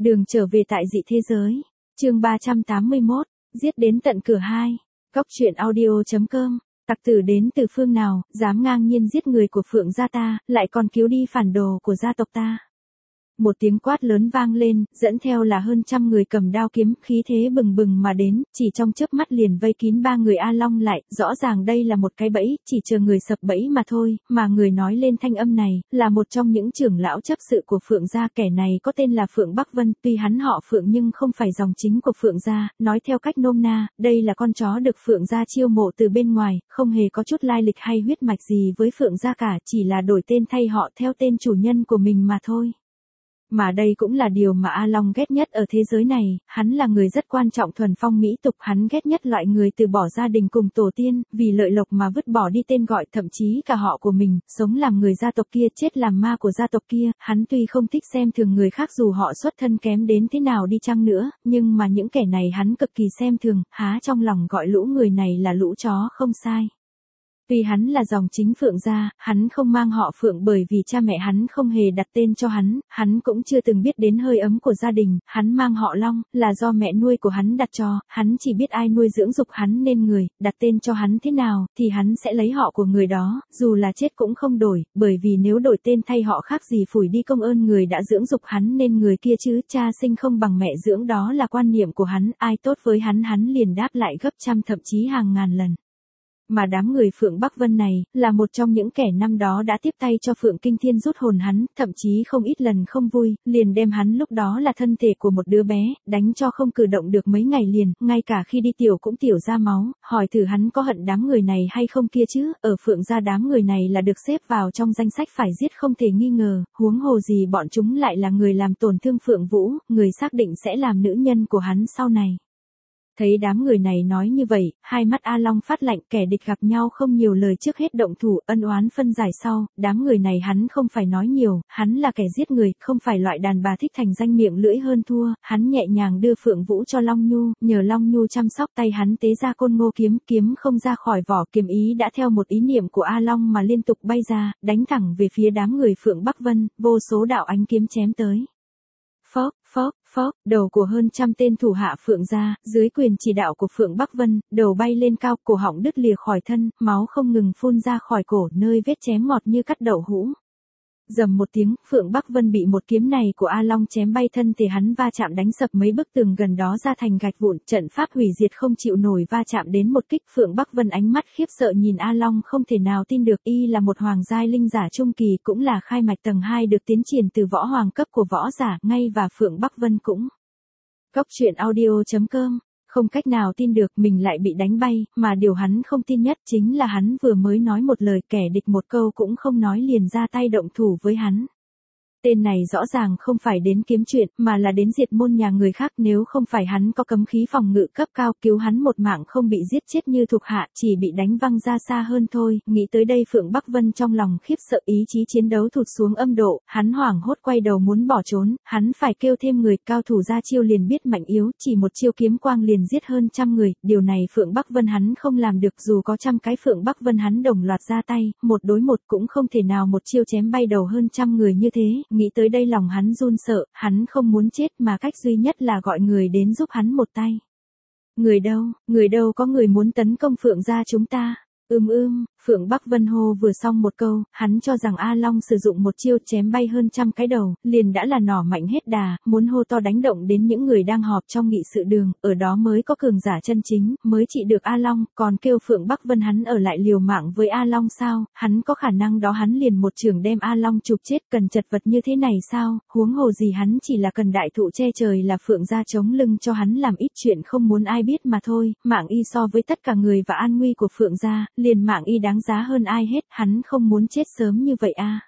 Đường trở về tại dị thế giới. Chương 381, giết đến tận cửa 2. Cóc truyện audio.com. Tặc tử đến từ phương nào, dám ngang nhiên giết người của Phượng gia ta, lại còn cứu đi phản đồ của gia tộc ta. Một tiếng quát lớn vang lên, dẫn theo là hơn trăm người cầm đao kiếm, khí thế bừng bừng mà đến, chỉ trong chớp mắt liền vây kín ba người A Long lại, rõ ràng đây là một cái bẫy, chỉ chờ người sập bẫy mà thôi, mà người nói lên thanh âm này, là một trong những trưởng lão chấp sự của Phượng gia, kẻ này có tên là Phượng Bắc Vân, tuy hắn họ Phượng nhưng không phải dòng chính của Phượng gia, nói theo cách nôm na, đây là con chó được Phượng gia chiêu mộ từ bên ngoài, không hề có chút lai lịch hay huyết mạch gì với Phượng gia cả, chỉ là đổi tên thay họ theo tên chủ nhân của mình mà thôi. Mà đây cũng là điều mà A Long ghét nhất ở thế giới này, hắn là người rất quan trọng thuần phong mỹ tục, hắn ghét nhất loại người từ bỏ gia đình cùng tổ tiên, vì lợi lộc mà vứt bỏ đi tên gọi, thậm chí cả họ của mình, sống làm người gia tộc kia, chết làm ma của gia tộc kia, hắn tuy không thích xem thường người khác dù họ xuất thân kém đến thế nào đi chăng nữa, nhưng mà những kẻ này hắn cực kỳ xem thường, há trong lòng gọi lũ người này là lũ chó không sai. Vì hắn là dòng chính Phượng gia, hắn không mang họ Phượng bởi vì cha mẹ hắn không hề đặt tên cho hắn cũng chưa từng biết đến hơi ấm của gia đình, hắn mang họ Long, là do mẹ nuôi của hắn đặt cho, hắn chỉ biết ai nuôi dưỡng dục hắn nên người, đặt tên cho hắn thế nào, thì hắn sẽ lấy họ của người đó, dù là chết cũng không đổi, bởi vì nếu đổi tên thay họ khác gì phủi đi công ơn người đã dưỡng dục hắn nên người kia chứ, cha sinh không bằng mẹ dưỡng đó là quan niệm của hắn, ai tốt với hắn liền đáp lại gấp trăm thậm chí hàng ngàn lần. Mà đám người Phượng Bắc Vân này, là một trong những kẻ năm đó đã tiếp tay cho Phượng Kinh Thiên rút hồn hắn, thậm chí không ít lần không vui, liền đem hắn lúc đó là thân thể của một đứa bé, đánh cho không cử động được mấy ngày liền, ngay cả khi đi tiểu cũng tiểu ra máu, hỏi thử hắn có hận đám người này hay không kia chứ, ở Phượng gia đám người này là được xếp vào trong danh sách phải giết không thể nghi ngờ, huống hồ gì bọn chúng lại là người làm tổn thương Phượng Vũ, người xác định sẽ làm nữ nhân của hắn sau này. Thấy đám người này nói như vậy, hai mắt A Long phát lạnh, kẻ địch gặp nhau không nhiều lời trước hết động thủ, ân oán phân giải sau, đám người này hắn không phải nói nhiều, hắn là kẻ giết người, không phải loại đàn bà thích thành danh miệng lưỡi hơn thua, hắn nhẹ nhàng đưa Phượng Vũ cho Long Nhu, nhờ Long Nhu chăm sóc, tay hắn tế ra côn ngô kiếm, kiếm không ra khỏi vỏ, kiếm ý đã theo một ý niệm của A Long mà liên tục bay ra, đánh thẳng về phía đám người Phượng Bắc Vân, vô số đạo ánh kiếm chém tới. Phốc, phốc, phốc, đầu của hơn trăm tên thủ hạ Phượng gia, dưới quyền chỉ đạo của Phượng Bắc Vân, đầu bay lên cao, cổ họng đứt lìa khỏi thân, máu không ngừng phun ra khỏi cổ, nơi vết chém ngọt như cắt đậu hũ. Dầm một tiếng, Phượng Bắc Vân bị một kiếm này của A Long chém bay, thân thể hắn va chạm đánh sập mấy bức tường gần đó ra thành gạch vụn, trận pháp hủy diệt không chịu nổi va chạm đến một kích. Phượng Bắc Vân ánh mắt khiếp sợ nhìn A Long, không thể nào tin được, y là một hoàng giai linh giả trung kỳ, cũng là khai mạch tầng 2 được tiến triển từ võ hoàng cấp của võ giả, ngay và Phượng Bắc Vân cũng. Cóc truyện audio.com. Không cách nào tin được mình lại bị đánh bay, mà điều hắn không tin nhất chính là hắn vừa mới nói một lời, kẻ địch một câu cũng không nói liền ra tay động thủ với hắn. Tên này rõ ràng không phải đến kiếm chuyện, mà là đến diệt môn nhà người khác, nếu không phải hắn có cấm khí phòng ngự cấp cao, cứu hắn một mạng không bị giết chết như thuộc hạ, chỉ bị đánh văng ra xa hơn thôi. Nghĩ tới đây Phượng Bắc Vân trong lòng khiếp sợ, ý chí chiến đấu thụt xuống âm độ, hắn hoảng hốt quay đầu muốn bỏ trốn, hắn phải kêu thêm người, cao thủ ra chiêu liền biết mạnh yếu, chỉ một chiêu kiếm quang liền giết hơn trăm người, điều này Phượng Bắc Vân hắn không làm được, dù có trăm cái Phượng Bắc Vân hắn đồng loạt ra tay, một đối một cũng không thể nào một chiêu chém bay đầu hơn trăm người như thế. Nghĩ tới đây lòng hắn run sợ, hắn không muốn chết mà cách duy nhất là gọi người đến giúp hắn một tay. Người đâu có người muốn tấn công Phượng gia chúng ta. Phượng Bắc Vân hô vừa xong một câu, hắn cho rằng A Long sử dụng một chiêu chém bay hơn trăm cái đầu, liền đã là nỏ mạnh hết đà, muốn hô to đánh động đến những người đang họp trong nghị sự đường, ở đó mới có cường giả chân chính, mới trị được A Long, còn kêu Phượng Bắc Vân hắn ở lại liều mạng với A Long sao, hắn có khả năng đó hắn liền một chưởng đem A Long chụp chết, cần chật vật như thế này sao, huống hồ gì hắn chỉ là cần đại thụ che trời là Phượng gia chống lưng cho hắn làm ít chuyện không muốn ai biết mà thôi, mạng y so với tất cả người và an nguy của Phượng gia, liền mạng y đáng giá hơn ai hết, hắn không muốn chết sớm như vậy a.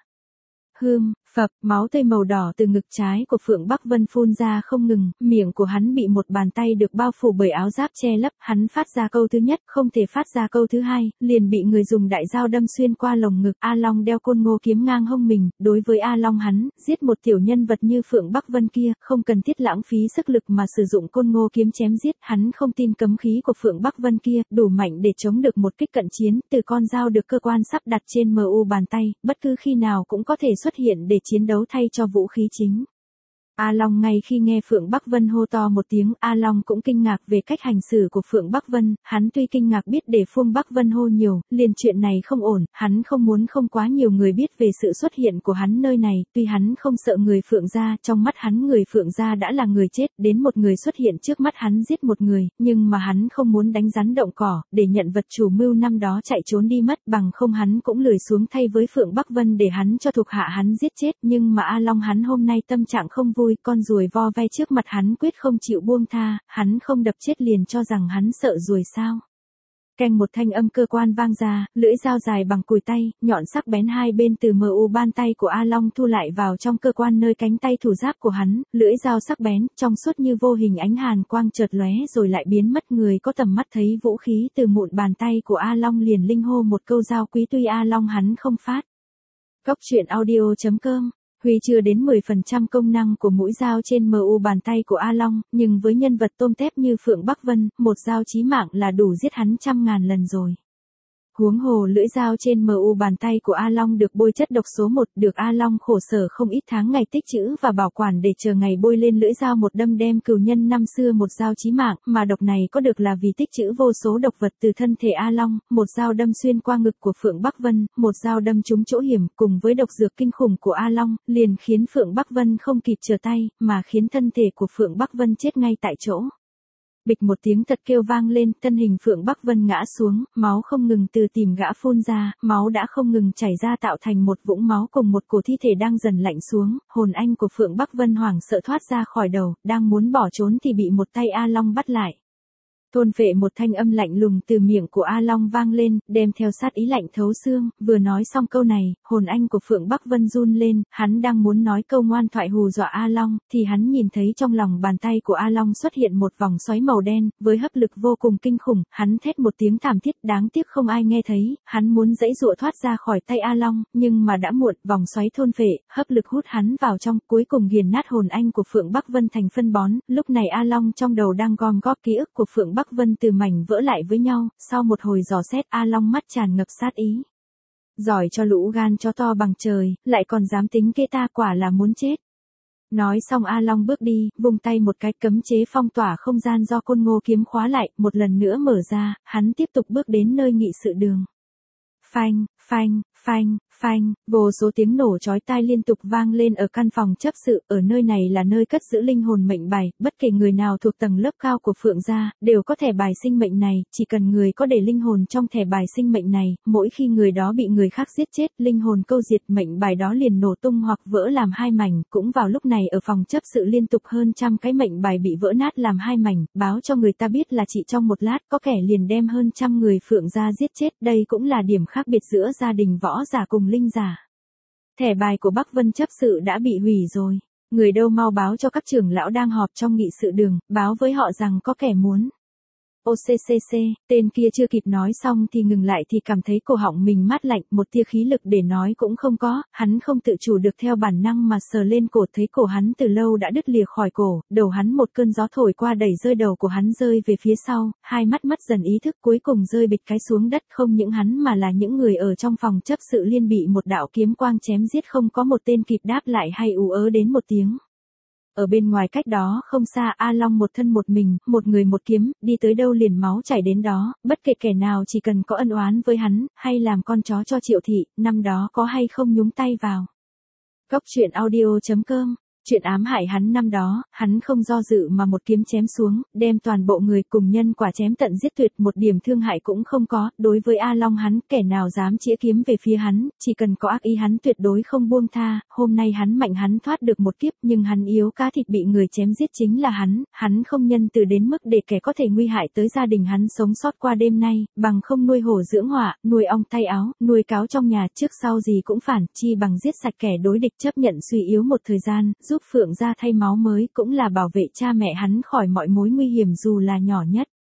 Phập, máu tươi màu đỏ từ ngực trái của Phượng Bắc Vân phun ra không ngừng, miệng của hắn bị một bàn tay được bao phủ bởi áo giáp che lấp, hắn phát ra câu thứ nhất, không thể phát ra câu thứ hai, liền bị người dùng đại dao đâm xuyên qua lồng ngực. A Long đeo côn ngô kiếm ngang hông mình, đối với A Long hắn, giết một tiểu nhân vật như Phượng Bắc Vân kia, không cần thiết lãng phí sức lực mà sử dụng côn ngô kiếm chém giết, hắn không tin cấm khí của Phượng Bắc Vân kia, đủ mạnh để chống được một kích cận chiến, từ con dao được cơ quan sắp đặt trên MU bàn tay, bất cứ khi nào cũng có thể xuất hiện để chiến đấu thay cho vũ khí chính. A Long ngay khi nghe Phượng Bắc Vân hô to một tiếng, A Long cũng kinh ngạc về cách hành xử của Phượng Bắc Vân, hắn tuy kinh ngạc biết để Phương Bắc Vân hô nhiều, liền chuyện này không ổn, hắn không muốn không quá nhiều người biết về sự xuất hiện của hắn nơi này, tuy hắn không sợ người Phượng gia, trong mắt hắn người Phượng gia đã là người chết, đến một người xuất hiện trước mắt hắn giết một người, nhưng mà hắn không muốn đánh rắn động cỏ, để nhận vật chủ mưu năm đó chạy trốn đi mất, bằng không hắn cũng lười xuống thay với Phượng Bắc Vân để hắn cho thuộc hạ hắn giết chết, nhưng mà A Long hắn hôm nay tâm trạng không vui, con ruồi vo ve trước mặt hắn quyết không chịu buông tha, hắn không đập chết liền cho rằng hắn sợ ruồi sao. Keng một thanh âm cơ quan vang ra, lưỡi dao dài bằng cùi tay, nhọn sắc bén hai bên từ mu bàn tay của A Long thu lại vào trong cơ quan nơi cánh tay thủ giáp của hắn, lưỡi dao sắc bén, trong suốt như vô hình ánh hàn quang chợt lóe rồi lại biến mất, người có tầm mắt thấy vũ khí từ mụn bàn tay của A Long liền linh hô một câu dao quý tuy A Long hắn không phát. Cốc truyện audio.com Huy chưa đến 10% công năng của mũi dao trên mu bàn tay của A Long, nhưng với nhân vật tôm tép như Phượng Bắc Vân, một dao chí mạng là đủ giết hắn 100.000 lần rồi. Huống hồ lưỡi dao trên mu bàn tay của A Long được bôi chất độc số 1, được A Long khổ sở không ít tháng ngày tích trữ và bảo quản để chờ ngày bôi lên lưỡi dao một đâm đem cừu nhân năm xưa một dao chí mạng, mà độc này có được là vì tích trữ vô số độc vật từ thân thể A Long, một dao đâm xuyên qua ngực của Phượng Bắc Vân, một dao đâm trúng chỗ hiểm, cùng với độc dược kinh khủng của A Long, liền khiến Phượng Bắc Vân không kịp trở tay, mà khiến thân thể của Phượng Bắc Vân chết ngay tại chỗ. Bịch một tiếng thật kêu vang lên, thân hình Phượng Bắc Vân ngã xuống, máu không ngừng từ tìm gã phun ra, máu đã không ngừng chảy ra tạo thành một vũng máu cùng một cổ thi thể đang dần lạnh xuống, hồn anh của Phượng Bắc Vân hoảng sợ thoát ra khỏi đầu, đang muốn bỏ trốn thì bị một tay A Long bắt lại. Thôn phệ một thanh âm lạnh lùng từ miệng của A Long vang lên, đem theo sát ý lạnh thấu xương, vừa nói xong câu này, hồn anh của Phượng Bắc Vân run lên, hắn đang muốn nói câu ngoan thoại hù dọa A Long, thì hắn nhìn thấy trong lòng bàn tay của A Long xuất hiện một vòng xoáy màu đen, với hấp lực vô cùng kinh khủng, hắn thét một tiếng thảm thiết, đáng tiếc không ai nghe thấy, hắn muốn giãy giụa thoát ra khỏi tay A Long, nhưng mà đã muộn, vòng xoáy thôn phệ, hấp lực hút hắn vào trong, cuối cùng nghiền nát hồn anh của Phượng Bắc Vân thành phân bón, lúc này A Long trong đầu đang gom góp ký ức của Phượng Bắc Vân từ mảnh vỡ lại với nhau, sau một hồi dò xét A Long mắt tràn ngập sát ý. Giỏi cho lũ gan chó to bằng trời, lại còn dám tính kế ta, quả là muốn chết. Nói xong A Long bước đi, vung tay một cái, cấm chế phong tỏa không gian do Côn Ngô kiếm khóa lại, một lần nữa mở ra, hắn tiếp tục bước đến nơi nghị sự đường. Phanh, phanh, phanh, phanh, vô số tiếng nổ chói tai liên tục vang lên ở căn phòng chấp sự, ở nơi này là nơi cất giữ linh hồn mệnh bài, bất kể người nào thuộc tầng lớp cao của Phượng gia, đều có thẻ bài sinh mệnh này, chỉ cần người có để linh hồn trong thẻ bài sinh mệnh này, mỗi khi người đó bị người khác giết chết, linh hồn câu diệt, mệnh bài đó liền nổ tung hoặc vỡ làm hai mảnh, cũng vào lúc này ở phòng chấp sự liên tục hơn 100 cái mệnh bài bị vỡ nát làm hai mảnh, báo cho người ta biết là chỉ trong một lát, có kẻ liền đem hơn 100 người Phượng gia giết chết, đây cũng là điểm khác biệt giữa gia đình võ giả cùng linh giả. Thẻ bài của Bắc Vân chấp sự đã bị hủy rồi. Người đâu mau báo cho các trưởng lão đang họp trong nghị sự đường, báo với họ rằng có kẻ muốn. OCCC, tên kia chưa kịp nói xong thì ngừng lại thì cảm thấy cổ họng mình mát lạnh, một tia khí lực để nói cũng không có, hắn không tự chủ được theo bản năng mà sờ lên cổ, thấy cổ hắn từ lâu đã đứt lìa khỏi cổ, đầu hắn một cơn gió thổi qua đẩy rơi đầu của hắn rơi về phía sau, hai mắt mất dần ý thức cuối cùng rơi bịch cái xuống đất, không những hắn mà là những người ở trong phòng chấp sự liên bị một đạo kiếm quang chém giết, không có một tên kịp đáp lại hay ú ớ đến một tiếng. Ở bên ngoài cách đó không xa, A Long một thân một mình, một người một kiếm, đi tới đâu liền máu chảy đến đó, bất kể kẻ nào chỉ cần có ân oán với hắn, hay làm con chó cho Triệu thị, năm đó có hay không nhúng tay vào. Cốc truyện audio.com Chuyện ám hại hắn năm đó, hắn không do dự mà một kiếm chém xuống, đem toàn bộ người cùng nhân quả chém tận giết tuyệt, một điểm thương hại cũng không có, đối với A Long hắn, kẻ nào dám chĩa kiếm về phía hắn, chỉ cần có ác ý hắn tuyệt đối không buông tha, hôm nay hắn mạnh hắn thoát được một kiếp, nhưng hắn yếu cá thịt bị người chém giết chính là hắn không nhân từ đến mức để kẻ có thể nguy hại tới gia đình hắn sống sót qua đêm nay, bằng không nuôi hổ dưỡng họa, nuôi ong tay áo, nuôi cáo trong nhà, trước sau gì cũng phản, chi bằng giết sạch kẻ đối địch chấp nhận suy yếu một thời gian, giúp Phượng gia thay máu mới, cũng là bảo vệ cha mẹ hắn khỏi mọi mối nguy hiểm dù là nhỏ nhất.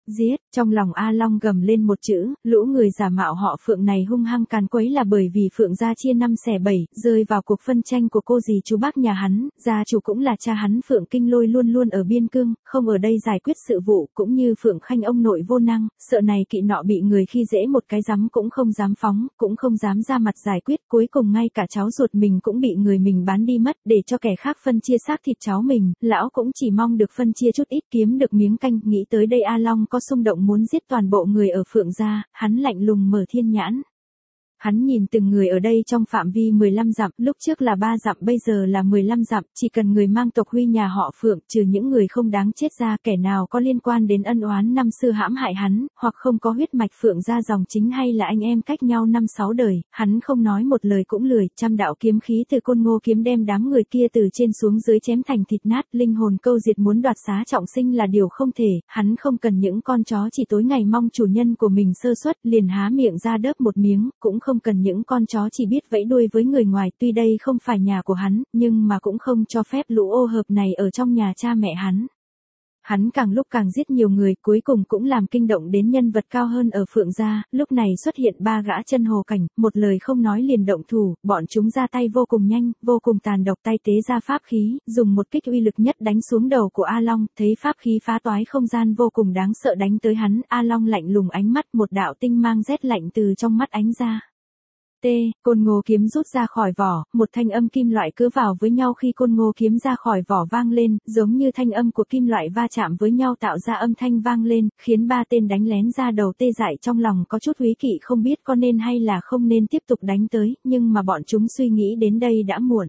Giết, trong lòng A Long gầm lên một chữ, lũ người giả mạo họ Phượng này hung hăng càn quấy là bởi vì Phượng gia chia 5 xẻ 7, rơi vào cuộc phân tranh của cô dì chú bác nhà hắn, gia chủ cũng là cha hắn Phượng Kinh Lôi luôn luôn ở biên cương, không ở đây giải quyết sự vụ, cũng như Phượng Khanh ông nội vô năng, sợ này kỵ nọ bị người khi dễ một cái dám cũng không dám phóng, cũng không dám ra mặt giải quyết, cuối cùng ngay cả cháu ruột mình cũng bị người mình bán đi mất, để cho kẻ khác phân chia xác thịt cháu mình, lão cũng chỉ mong được phân chia chút ít kiếm được miếng canh, nghĩ tới đây A Long có xung động muốn giết toàn bộ người ở Phượng gia, hắn lạnh lùng mở thiên nhãn. Hắn nhìn từng người ở đây trong phạm vi 15 dặm, lúc trước là 3 dặm bây giờ là 15 dặm, chỉ cần người mang tộc huy nhà họ Phượng, trừ những người không đáng chết ra, kẻ nào có liên quan đến ân oán năm xưa hãm hại hắn, hoặc không có huyết mạch Phượng gia dòng chính hay là anh em cách nhau 5-6 đời, hắn không nói một lời cũng lười, trăm đạo kiếm khí từ Côn Ngô kiếm đem đám người kia từ trên xuống dưới chém thành thịt nát, linh hồn câu diệt muốn đoạt xá trọng sinh là điều không thể, hắn không cần những con chó chỉ tối ngày mong chủ nhân của mình sơ suất, liền há miệng ra đớp một miếng, cũng không cần những con chó chỉ biết vẫy đuôi với người ngoài, tuy đây không phải nhà của hắn, nhưng mà cũng không cho phép lũ ô hợp này ở trong nhà cha mẹ hắn. Hắn càng lúc càng giết nhiều người, cuối cùng cũng làm kinh động đến nhân vật cao hơn ở Phượng gia, lúc này xuất hiện 3 gã chân hồ cảnh, một lời không nói liền động thủ, bọn chúng ra tay vô cùng nhanh, vô cùng tàn độc, tay tế ra pháp khí, dùng một kích uy lực nhất đánh xuống đầu của A Long, thấy pháp khí phá toái không gian vô cùng đáng sợ đánh tới hắn, A Long lạnh lùng ánh mắt, một đạo tinh mang rét lạnh từ trong mắt ánh ra. Côn Ngô kiếm rút ra khỏi vỏ, một thanh âm kim loại cứ vào với nhau khi Côn Ngô kiếm ra khỏi vỏ vang lên, giống như thanh âm của kim loại va chạm với nhau tạo ra âm thanh vang lên, khiến 3 tên đánh lén ra đầu tê dại trong lòng có chút úy kỵ không biết có nên hay là không nên tiếp tục đánh tới, nhưng mà bọn chúng suy nghĩ đến đây đã muộn.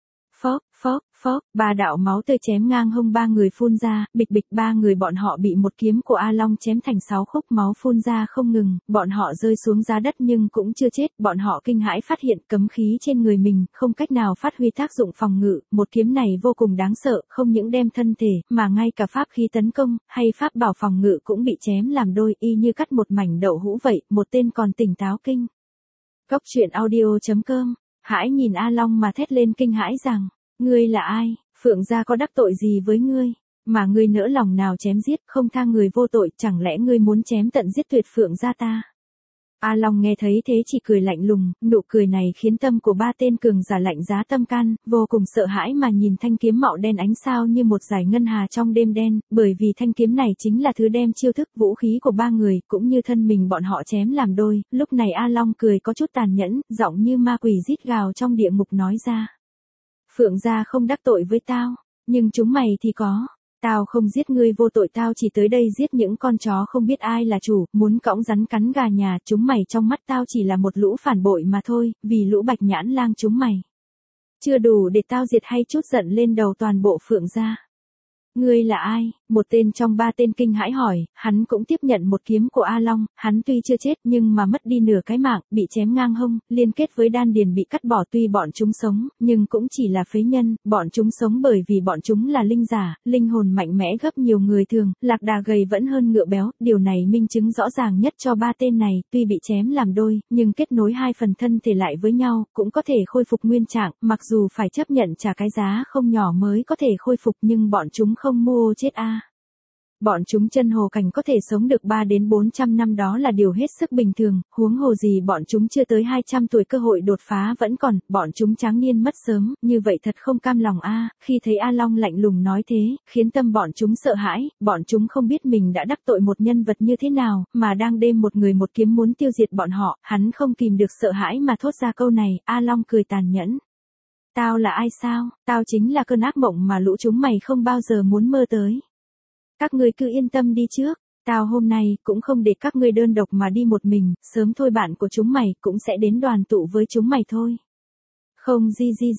Phốc, 3 đạo máu tươi chém ngang hông 3 người phun ra, bịch bịch 3 người bọn họ bị một kiếm của A Long chém thành 6 khúc, máu phun ra không ngừng, bọn họ rơi xuống giá đất nhưng cũng chưa chết, bọn họ kinh hãi phát hiện cấm khí trên người mình, không cách nào phát huy tác dụng phòng ngự, một kiếm này vô cùng đáng sợ, không những đem thân thể, mà ngay cả pháp khí tấn công, hay pháp bảo phòng ngự cũng bị chém làm đôi, y như cắt một mảnh đậu hũ vậy, một tên còn tỉnh táo kinh. Góc truyện audio.com, hãi nhìn A Long mà thét lên kinh hãi rằng, ngươi là ai, Phượng gia có đắc tội gì với ngươi, mà ngươi nỡ lòng nào chém giết, không tha người vô tội, chẳng lẽ ngươi muốn chém tận giết tuyệt Phượng gia ta? A Long nghe thấy thế chỉ cười lạnh lùng, nụ cười này khiến tâm của 3 tên cường giả lạnh giá tâm can, vô cùng sợ hãi mà nhìn thanh kiếm mạo đen ánh sao như một dải ngân hà trong đêm đen, bởi vì thanh kiếm này chính là thứ đem chiêu thức vũ khí của 3 người, cũng như thân mình bọn họ chém làm đôi, lúc này A Long cười có chút tàn nhẫn, giọng như ma quỷ rít gào trong địa ngục nói ra. Phượng gia không đắc tội với tao, nhưng chúng mày thì có. Tao không giết ngươi vô tội, tao chỉ tới đây giết những con chó không biết ai là chủ, muốn cõng rắn cắn gà nhà, chúng mày trong mắt tao chỉ là một lũ phản bội mà thôi, vì lũ bạch nhãn lang chúng mày. Chưa đủ để tao diệt hay chút giận lên đầu toàn bộ Phượng gia. Ngươi là ai? Một tên trong 3 tên kinh hãi hỏi, hắn cũng tiếp nhận một kiếm của A Long, hắn tuy chưa chết nhưng mà mất đi nửa cái mạng, bị chém ngang hông, liên kết với đan điền bị cắt bỏ, tuy bọn chúng sống, nhưng cũng chỉ là phế nhân, bọn chúng sống bởi vì bọn chúng là linh giả, linh hồn mạnh mẽ gấp nhiều người thường, lạc đà gầy vẫn hơn ngựa béo, điều này minh chứng rõ ràng nhất cho 3 tên này, tuy bị chém làm đôi, nhưng kết nối 2 phần thân thể lại với nhau, cũng có thể khôi phục nguyên trạng, mặc dù phải chấp nhận trả cái giá không nhỏ mới có thể khôi phục nhưng bọn chúng không mua chết a. Bọn chúng chân hồ cảnh có thể sống được 3 đến 400 năm đó là điều hết sức bình thường, huống hồ gì bọn chúng chưa tới 200 tuổi cơ hội đột phá vẫn còn, bọn chúng tráng niên mất sớm, như vậy thật không cam lòng a. Khi thấy A Long lạnh lùng nói thế, khiến tâm bọn chúng sợ hãi, bọn chúng không biết mình đã đắc tội một nhân vật như thế nào, mà đang đêm một người một kiếm muốn tiêu diệt bọn họ, hắn không kìm được sợ hãi mà thốt ra câu này, A Long cười tàn nhẫn. Tao là ai sao, tao chính là cơn ác mộng mà lũ chúng mày không bao giờ muốn mơ tới. Các ngươi cứ yên tâm đi trước, tao hôm nay cũng không để các ngươi đơn độc mà đi một mình, sớm thôi bạn của chúng mày cũng sẽ đến đoàn tụ với chúng mày thôi. Không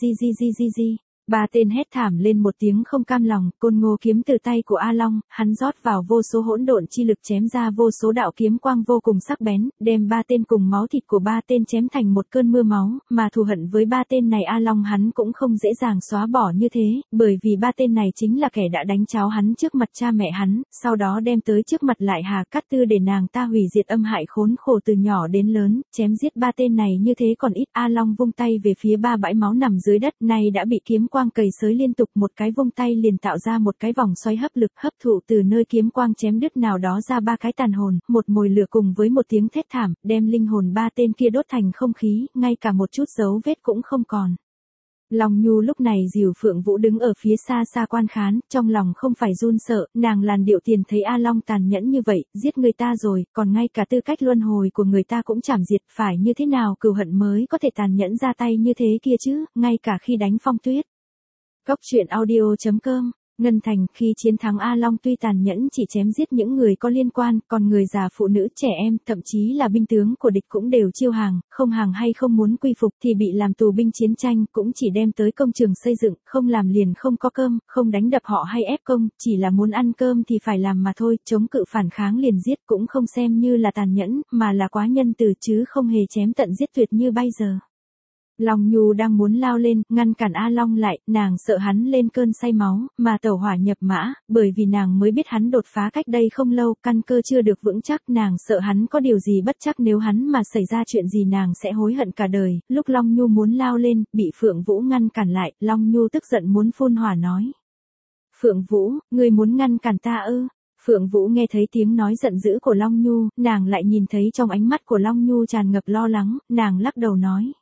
gì. 3 tên hét thảm lên một tiếng không cam lòng, Côn Ngô kiếm từ tay của A Long, hắn rót vào vô số hỗn độn chi lực chém ra vô số đạo kiếm quang vô cùng sắc bén, đem 3 tên cùng máu thịt của 3 tên chém thành một cơn mưa máu, mà thù hận với 3 tên này A Long hắn cũng không dễ dàng xóa bỏ như thế, bởi vì 3 tên này chính là kẻ đã đánh cháo hắn trước mặt cha mẹ hắn, sau đó đem tới trước mặt lại Hà Cát Tư để nàng ta hủy diệt âm hại khốn khổ từ nhỏ đến lớn, chém giết 3 tên này như thế còn ít. A Long vung tay về phía 3 bãi máu nằm dưới đất, này đã bị kiếm quang quang cầy xới liên tục, một cái vung tay liền tạo ra một cái vòng xoáy hấp lực hấp thụ từ nơi kiếm quang chém đứt nào đó ra ba cái tàn hồn, một mồi lửa cùng với một tiếng thét thảm, đem linh hồn ba tên kia đốt thành không khí, ngay cả một chút dấu vết cũng không còn. Long Nhu lúc này dìu Phượng Vũ đứng ở phía xa xa quan khán, trong lòng không phải run sợ, nàng làn điệu tiền thấy A Long tàn nhẫn như vậy, giết người ta rồi, còn ngay cả tư cách luân hồi của người ta cũng chảm diệt, phải như thế nào cừu hận mới có thể tàn nhẫn ra tay như thế kia chứ, ngay cả khi đánh Phong Tuyết. Góc truyện audio.com Ngân Thành khi chiến thắng A Long tuy tàn nhẫn chỉ chém giết những người có liên quan, còn người già phụ nữ trẻ em, thậm chí là binh tướng của địch cũng đều chiêu hàng, không hàng hay không muốn quy phục thì bị làm tù binh chiến tranh, cũng chỉ đem tới công trường xây dựng, không làm liền không có cơm, không đánh đập họ hay ép công, chỉ là muốn ăn cơm thì phải làm mà thôi, chống cự phản kháng liền giết cũng không xem như là tàn nhẫn, mà là quá nhân từ chứ không hề chém tận giết tuyệt như bây giờ. Long Nhu đang muốn lao lên, ngăn cản A Long lại, nàng sợ hắn lên cơn say máu, mà tẩu hỏa nhập mã, bởi vì nàng mới biết hắn đột phá cách đây không lâu, căn cơ chưa được vững chắc, nàng sợ hắn có điều gì bất chắc, nếu hắn mà xảy ra chuyện gì nàng sẽ hối hận cả đời. Lúc Long Nhu muốn lao lên, bị Phượng Vũ ngăn cản lại, Long Nhu tức giận muốn phun hỏa nói. Phượng Vũ, ngươi muốn ngăn cản ta ư? Phượng Vũ nghe thấy tiếng nói giận dữ của Long Nhu, nàng lại nhìn thấy trong ánh mắt của Long Nhu tràn ngập lo lắng, nàng lắc đầu nói.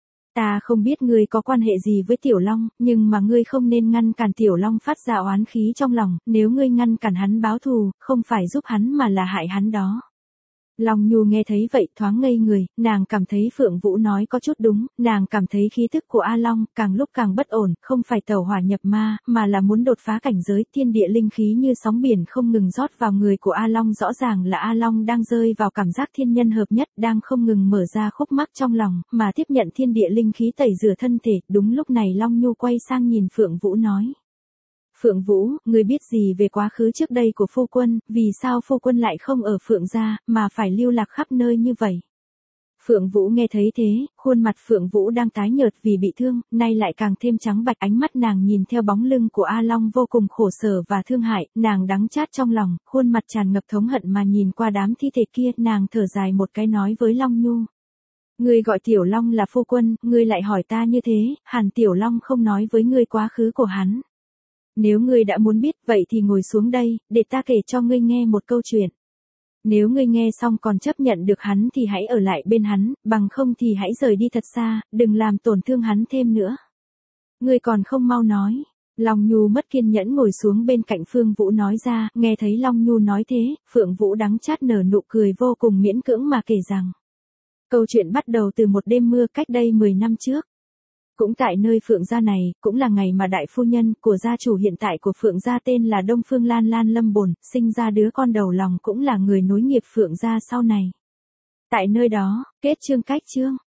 Ta không biết ngươi có quan hệ gì với Tiểu Long, nhưng mà ngươi không nên ngăn cản Tiểu Long phát ra oán khí trong lòng, nếu ngươi ngăn cản hắn báo thù, không phải giúp hắn mà là hại hắn đó. Long Nhu nghe thấy vậy thoáng ngây người, nàng cảm thấy Phượng Vũ nói có chút đúng, nàng cảm thấy khí thức của A Long càng lúc càng bất ổn, không phải tẩu hỏa nhập ma, mà là muốn đột phá cảnh giới, thiên địa linh khí như sóng biển không ngừng rót vào người của A Long, rõ ràng là A Long đang rơi vào cảm giác thiên nhân hợp nhất, đang không ngừng mở ra khúc mắc trong lòng, mà tiếp nhận thiên địa linh khí tẩy rửa thân thể. Đúng lúc này Long Nhu quay sang nhìn Phượng Vũ nói. Phượng Vũ, ngươi biết gì về quá khứ trước đây của phu quân, vì sao phu quân lại không ở Phượng gia, mà phải lưu lạc khắp nơi như vậy? Phượng Vũ nghe thấy thế, khuôn mặt Phượng Vũ đang tái nhợt vì bị thương, nay lại càng thêm trắng bạch, ánh mắt nàng nhìn theo bóng lưng của A Long vô cùng khổ sở và thương hại, nàng đắng chát trong lòng, khuôn mặt tràn ngập thống hận mà nhìn qua đám thi thể kia, nàng thở dài một cái nói với Long Nhu. Ngươi gọi Tiểu Long là phu quân, ngươi lại hỏi ta như thế, hẳn Tiểu Long không nói với ngươi quá khứ của hắn. Nếu ngươi đã muốn biết, vậy thì ngồi xuống đây, để ta kể cho ngươi nghe một câu chuyện. Nếu ngươi nghe xong còn chấp nhận được hắn thì hãy ở lại bên hắn, bằng không thì hãy rời đi thật xa, đừng làm tổn thương hắn thêm nữa. Ngươi còn không mau nói. Long Nhu mất kiên nhẫn ngồi xuống bên cạnh Phương Vũ nói ra, nghe thấy Long Nhu nói thế, Phượng Vũ đắng chát nở nụ cười vô cùng miễn cưỡng mà kể rằng. Câu chuyện bắt đầu từ một đêm mưa cách đây 10 năm trước. Cũng tại nơi Phượng gia này, cũng là ngày mà đại phu nhân của gia chủ hiện tại của Phượng gia tên là Đông Phương Lan Lan lâm bồn, sinh ra đứa con đầu lòng cũng là người nối nghiệp Phượng gia sau này. Tại nơi đó, kết chương cách chương.